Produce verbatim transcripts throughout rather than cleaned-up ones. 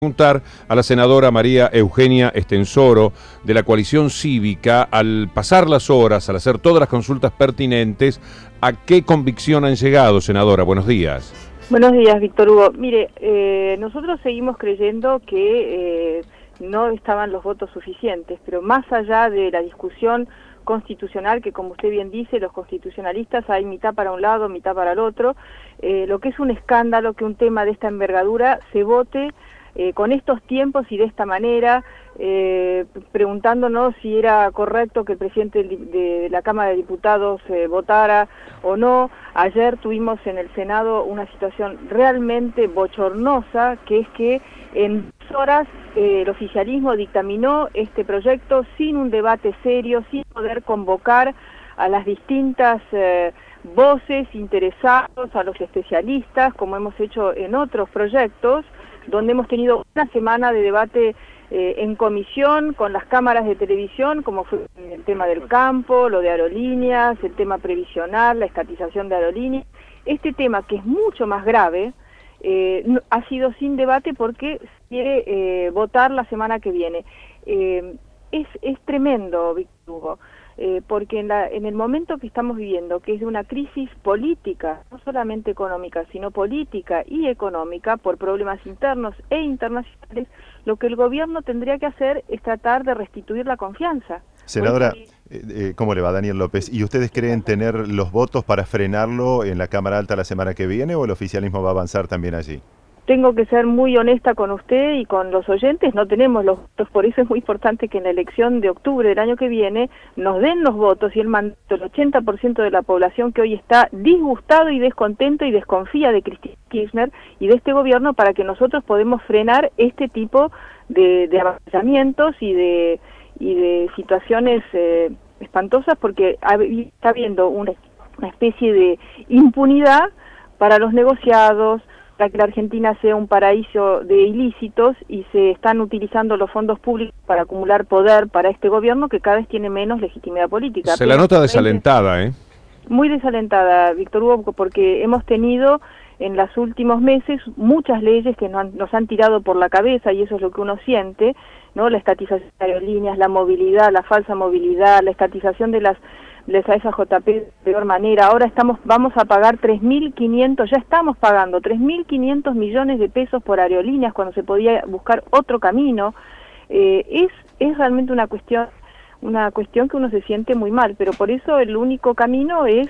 Preguntar a la senadora María Eugenia Estensoro de la Coalición Cívica, al pasar las horas, al hacer todas las consultas pertinentes, ¿a qué convicción han llegado, senadora? Buenos días. Buenos días, Víctor Hugo. Mire, eh, nosotros seguimos creyendo que eh, no estaban los votos suficientes, pero más allá de la discusión constitucional, que como usted bien dice, los constitucionalistas hay mitad para un lado, mitad para el otro, eh, lo que es un escándalo que un tema de esta envergadura se vote Eh, con estos tiempos y de esta manera, eh, preguntándonos si era correcto que el presidente de la Cámara de Diputados eh, votara o no. Ayer tuvimos en el Senado una situación realmente bochornosa, que es que en dos horas eh, el oficialismo dictaminó este proyecto sin un debate serio, sin poder convocar a las distintas eh, voces, interesados, a los especialistas, como hemos hecho en otros proyectos, donde hemos tenido una semana de debate eh, en comisión con las cámaras de televisión, como fue el tema del campo, lo de aerolíneas, el tema previsional, la estatización de aerolíneas. Este tema, que es mucho más grave, eh, no, ha sido sin debate porque se quiere eh, votar la semana que viene. Eh, es, es tremendo, Víctor Hugo. Eh, porque en, la, en el momento que estamos viviendo, que es de una crisis política, no solamente económica, sino política y económica, por problemas internos e internacionales, lo que el gobierno tendría que hacer es tratar de restituir la confianza. Senadora, eh, ¿cómo le va? Daniel López. ¿Y ustedes creen tener los votos para frenarlo en la Cámara Alta la semana que viene o el oficialismo va a avanzar también allí? Tengo que ser muy honesta con usted y con los oyentes, no tenemos los votos, por eso es muy importante que en la elección de octubre del año que viene nos den los votos y el mandato, el ochenta por ciento de la población que hoy está disgustado y descontento y desconfía de Cristina Kirchner y de este gobierno, para que nosotros podamos frenar este tipo de, de avasallamientos y de, y de situaciones eh, espantosas, porque está habiendo una, una especie de impunidad para los negociados, para que la Argentina sea un paraíso de ilícitos, y se están utilizando los fondos públicos para acumular poder para este gobierno que cada vez tiene menos legitimidad política. Se la nota desalentada, ¿eh? Muy desalentada, Víctor Hugo, porque hemos tenido en los últimos meses muchas leyes que nos han, nos han tirado por la cabeza, y eso es lo que uno siente, ¿no? La estatización de aerolíneas, la movilidad, la falsa movilidad, la estatización de las les a esa J P de peor manera. Ahora estamos vamos a pagar tres mil quinientos, ya estamos pagando tres mil quinientos millones de pesos por aerolíneas cuando se podía buscar otro camino. Eh, es es realmente una cuestión una cuestión que uno se siente muy mal, pero por eso el único camino es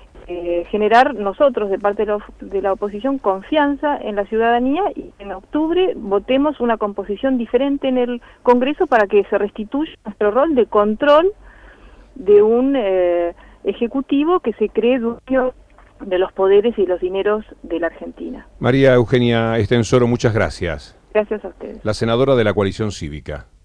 eh, generar nosotros, de parte de la, de la oposición, confianza en la ciudadanía, y en octubre votemos una composición diferente en el Congreso para que se restituya nuestro rol de control de un eh, ejecutivo que se cree dueño de los poderes y los dineros de la Argentina. María Eugenia Estensoro, muchas gracias. Gracias a ustedes. La senadora de la Coalición Cívica.